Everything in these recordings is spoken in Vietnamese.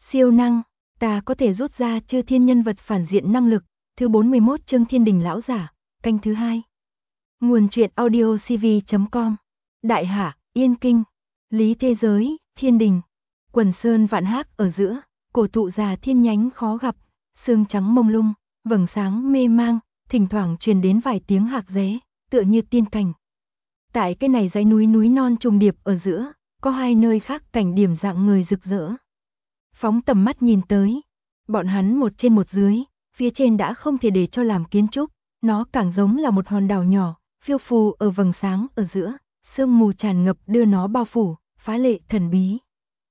Siêu năng, ta có thể rút ra chư thiên nhân vật phản diện năng lực. Thứ 41 chương Thiên Đình lão giả, canh thứ 2. Nguồn truyện audio cv.com. Đại Hạ, Yên Kinh, Lý Thế Giới, Thiên Đình. Quần sơn vạn hác ở giữa, cổ thụ già thiên nhánh khó gặp, sương trắng mông lung, vầng sáng mê mang, thỉnh thoảng truyền đến vài tiếng hạc ré, tựa như tiên cảnh. Tại cái này dãy núi non trùng điệp ở giữa, có hai nơi khác cảnh điểm dạng người rực rỡ. Phóng tầm mắt nhìn tới, bọn hắn một trên một dưới, phía trên đã không thể để cho làm kiến trúc, nó càng giống là một hòn đảo nhỏ, phiêu phù ở vầng sáng ở giữa, sương mù tràn ngập đưa nó bao phủ, phá lệ thần bí.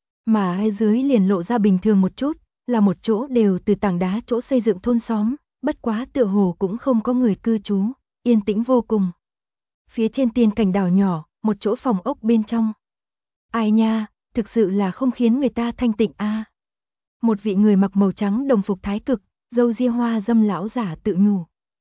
Mà hai dưới liền lộ ra bình thường một chút, là một chỗ đều từ tảng đá chỗ xây dựng thôn xóm, bất quá tựa hồ cũng không có người cư trú, yên tĩnh vô cùng. Phía trên tiên cảnh đảo nhỏ, một chỗ phòng ốc bên trong. Ai nha, thực sự là không khiến người ta thanh tịnh a. Một vị người mặc màu trắng đồng phục thái cực, râu ria hoa dâm lão giả tự nhủ.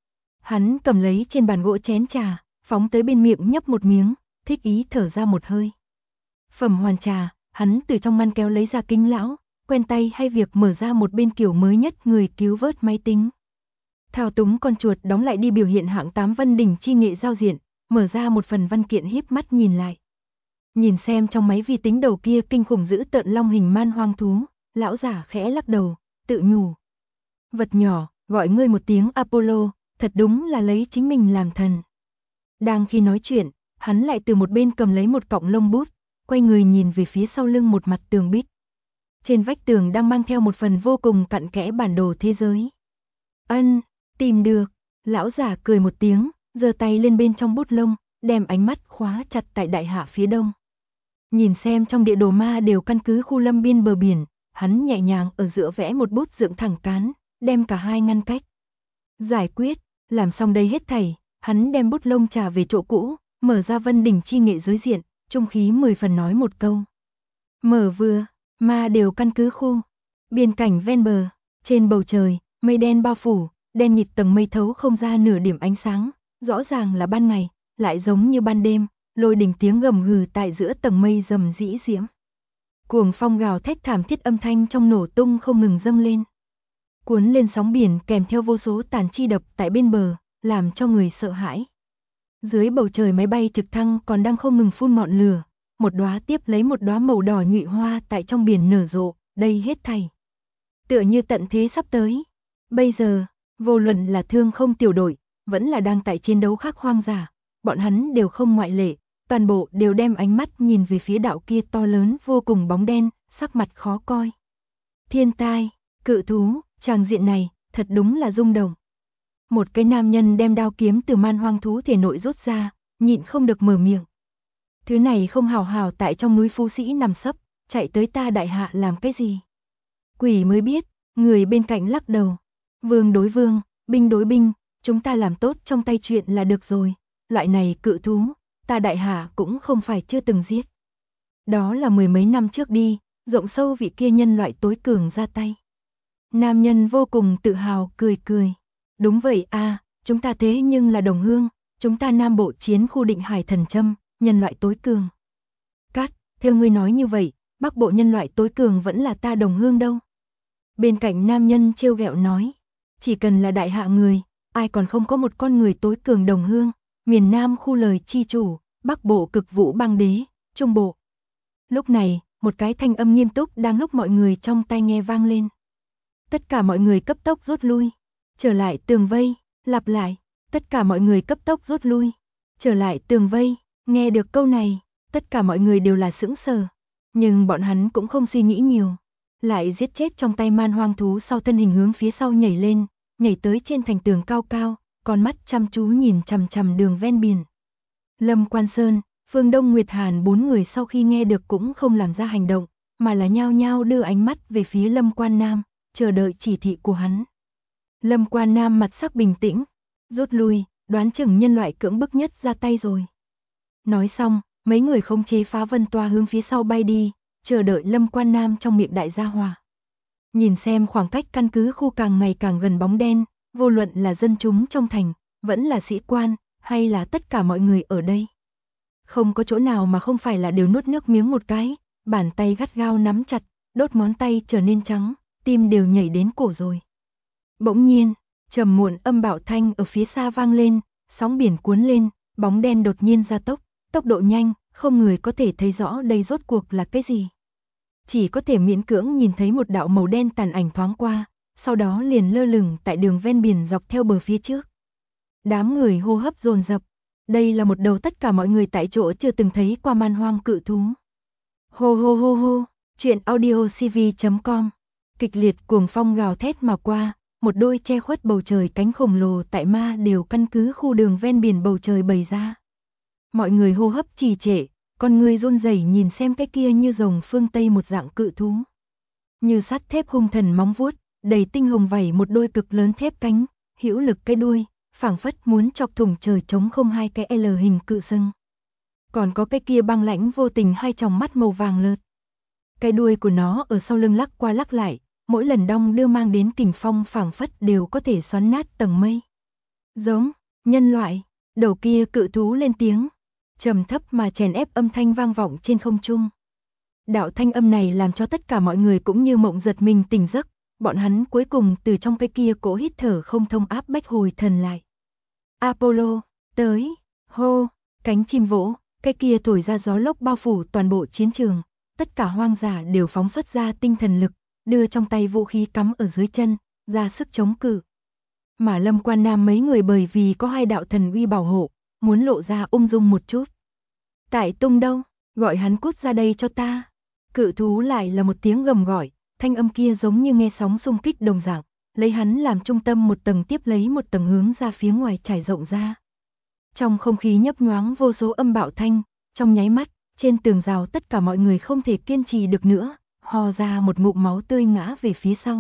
Hắn cầm lấy trên bàn gỗ chén trà, phóng tới bên miệng nhấp một miếng, thích ý thở ra một hơi. Phẩm hoàn trà, hắn từ trong ngăn kéo lấy ra kính lão, quen tay hay việc mở ra một bên kiểu mới nhất người cứu vớt máy tính. Thao túng con chuột đóng lại đi biểu hiện hạng 8 Vân Đỉnh chi nghệ giao diện, mở ra một phần văn kiện híp mắt nhìn lại. Nhìn xem trong máy vi tính đầu kia kinh khủng dữ tợn long hình man hoang thú, lão giả khẽ lắc đầu, tự nhủ. Vật nhỏ, gọi ngươi một tiếng Apollo, thật đúng là lấy chính mình làm thần. Đang khi nói chuyện, hắn lại từ một bên cầm lấy một cọng lông bút, quay người nhìn về phía sau lưng một mặt tường bích. Trên vách tường đang mang theo một phần vô cùng cặn kẽ bản đồ thế giới. Ân, tìm được, lão giả cười một tiếng, giơ tay lên bên trong bút lông, đem ánh mắt khóa chặt tại Đại Hạ phía đông. Nhìn xem trong địa đồ ma đều căn cứ khu lâm biên bờ biển, hắn nhẹ nhàng ở giữa vẽ một bút dựng thẳng cán, đem cả hai ngăn cách. Giải quyết, làm xong đây hết thảy, hắn đem bút lông trả về chỗ cũ, mở ra Vân Đỉnh chi nghệ giới diện, trung khí 10 phần nói một câu. Mở vừa, ma đều căn cứ khu, biên cảnh ven bờ, trên bầu trời, mây đen bao phủ, đen nhịt tầng mây thấu không ra nửa điểm ánh sáng, rõ ràng là ban ngày, lại giống như ban đêm, lôi đình tiếng gầm gừ tại giữa tầng mây rầm rĩ diễm. Cuồng phong gào thét thảm thiết âm thanh trong nổ tung không ngừng dâng lên. Cuốn lên sóng biển kèm theo vô số tàn chi đập tại bên bờ, làm cho người sợ hãi. Dưới bầu trời máy bay trực thăng còn đang không ngừng phun ngọn lửa, một đóa tiếp lấy một đóa màu đỏ nhụy hoa tại trong biển nở rộ, đây hết thảy. Tựa như tận thế sắp tới. Bây giờ, vô luận là thương không tiểu đội, vẫn là đang tại chiến đấu khắc hoang dã, bọn hắn đều không ngoại lệ, toàn bộ đều đem ánh mắt nhìn về phía đạo kia to lớn vô cùng bóng đen, sắc mặt khó coi. Thiên tai, cự thú, tràng diện này, thật đúng là rung động. Một cái nam nhân đem đao kiếm từ man hoang thú thể nội rút ra, nhịn không được mở miệng. Thứ này không hào hào tại trong núi Phú Sĩ nằm sấp, chạy tới ta Đại Hạ làm cái gì? Quỷ mới biết, người bên cạnh lắc đầu. Vương đối vương, binh đối binh, chúng ta làm tốt trong tay chuyện là được rồi. Loại này cự thú, ta Đại Hạ cũng không phải chưa từng giết. Đó là mười mấy năm trước đi, rộng sâu vị kia nhân loại tối cường ra tay. Nam nhân vô cùng tự hào cười cười. Đúng vậy a, chúng ta thế nhưng là đồng hương, chúng ta Nam Bộ chiến khu Định Hải Thần Châm, nhân loại tối cường. Cát, theo ngươi nói như vậy, Bắc Bộ nhân loại tối cường vẫn là ta đồng hương đâu. Bên cạnh nam nhân trêu ghẹo nói, chỉ cần là Đại Hạ người, ai còn không có một con người tối cường đồng hương, miền Nam khu lời chi chủ, Bắc Bộ cực vũ băng đế, Trung Bộ. Lúc này, một cái thanh âm nghiêm túc đang lúc mọi người trong tai nghe vang lên. Tất cả mọi người cấp tốc rút lui, trở lại tường vây, lặp lại, tất cả mọi người cấp tốc rút lui, trở lại tường vây, nghe được câu này, tất cả mọi người đều là sững sờ, nhưng bọn hắn cũng không suy nghĩ nhiều, lại giết chết trong tay man hoang thú sau thân hình hướng phía sau nhảy lên, nhảy tới trên thành tường cao cao, con mắt chăm chú nhìn chằm chằm đường ven biển. Lâm Quan Sơn, Phương Đông Nguyệt Hàn bốn người sau khi nghe được cũng không làm ra hành động, mà là nhao nhao đưa ánh mắt về phía Lâm Quan Nam, chờ đợi chỉ thị của hắn. Lâm Quan Nam mặt sắc bình tĩnh, rút lui, đoán chừng nhân loại cưỡng bức nhất ra tay rồi. Nói xong, mấy người khống chế phá vân toa hướng phía sau bay đi, chờ đợi Lâm Quan Nam trong miệng đại gia hòa. Nhìn xem khoảng cách căn cứ khu càng ngày càng gần bóng đen, vô luận là dân chúng trong thành, vẫn là sĩ quan, hay là tất cả mọi người ở đây. Không có chỗ nào mà không phải là đều nuốt nước miếng một cái, bàn tay gắt gao nắm chặt, đốt ngón tay trở nên trắng, tim đều nhảy đến cổ rồi. Bỗng nhiên, trầm muộn âm bạo thanh ở phía xa vang lên, sóng biển cuốn lên, bóng đen đột nhiên gia tốc, tốc độ nhanh, không người có thể thấy rõ đây rốt cuộc là cái gì. Chỉ có thể miễn cưỡng nhìn thấy một đạo màu đen tàn ảnh thoáng qua, sau đó liền lơ lửng tại đường ven biển dọc theo bờ phía trước. Đám người hô hấp dồn dập, đây là một đầu tất cả mọi người tại chỗ chưa từng thấy qua man hoang cự thú. Hô hô hô hô, truyện audio cv.com. Kịch liệt cuồng phong gào thét mà qua, một đôi che khuất bầu trời cánh khổng lồ tại ma đều căn cứ khu đường ven biển bầu trời bày ra. Mọi người hô hấp trì trệ, con người run rẩy nhìn xem cái kia như rồng phương Tây một dạng cự thú. Như sắt thép hung thần móng vuốt, đầy tinh hồng vảy một đôi cực lớn thép cánh, hữu lực cái đuôi, phảng phất muốn chọc thủng trời trống không hai cái L hình cự sừng. Còn có cái kia băng lãnh vô tình hai tròng mắt màu vàng lợt. Cái đuôi của nó ở sau lưng lắc qua lắc lại, mỗi lần đong đưa mang đến kình phong phảng phất đều có thể xoắn nát tầng mây. Giống, nhân loại, đầu kia cự thú lên tiếng, trầm thấp mà chèn ép âm thanh vang vọng trên không trung. Đạo thanh âm này làm cho tất cả mọi người cũng như mộng giật mình tỉnh giấc, bọn hắn cuối cùng từ trong cái kia cỗ hít thở không thông áp bách hồi thần lại. Apollo, tới, hô, cánh chim vỗ, cái kia thổi ra gió lốc bao phủ toàn bộ chiến trường, tất cả hoang dã đều phóng xuất ra tinh thần lực, đưa trong tay vũ khí cắm ở dưới chân, ra sức chống cự. Mà Lâm Quan Nam mấy người bởi vì có hai đạo thần uy bảo hộ, muốn lộ ra ung dung một chút. Tại Tung đâu, gọi hắn cút ra đây cho ta. Cự thú lại là một tiếng gầm gọi, thanh âm kia giống như nghe sóng xung kích đồng dạng, lấy hắn làm trung tâm một tầng tiếp lấy một tầng hướng ra phía ngoài trải rộng ra. Trong không khí nhấp nhoáng vô số âm bạo thanh, trong nháy mắt, trên tường rào tất cả mọi người không thể kiên trì được nữa, ho ra một ngụm máu tươi ngã về phía sau.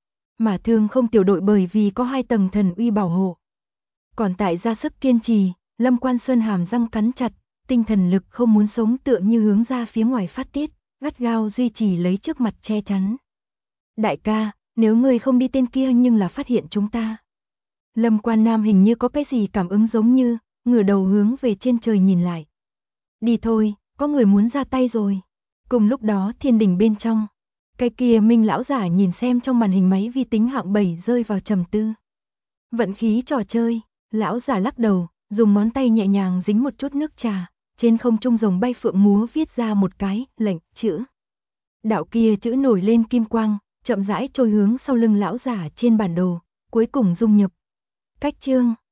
Mà Thương Không tiểu đội bởi vì có hai tầng thần uy bảo hộ. Còn tại ra sức kiên trì, Lâm Quan Sơn hàm răng cắn chặt, tinh thần lực không muốn sống tựa như hướng ra phía ngoài phát tiết, gắt gao duy trì lấy trước mặt che chắn. Đại ca, nếu ngươi không đi tên kia nhưng là phát hiện chúng ta. Lâm Quan Nam hình như có cái gì cảm ứng giống như, ngửa đầu hướng về trên trời nhìn lại. Đi thôi, có người muốn ra tay rồi. Cùng lúc đó thiên đình bên trong, cái kia Minh lão giả nhìn xem trong màn hình máy vi tính hạng 7 rơi vào trầm tư. Vận khí trò chơi, lão giả lắc đầu, dùng ngón tay nhẹ nhàng dính một chút nước trà, trên không trung rồng bay phượng múa viết ra một cái lệnh chữ. Đạo kia chữ nổi lên kim quang, chậm rãi trôi hướng sau lưng lão giả trên bản đồ, cuối cùng dung nhập. Cách chương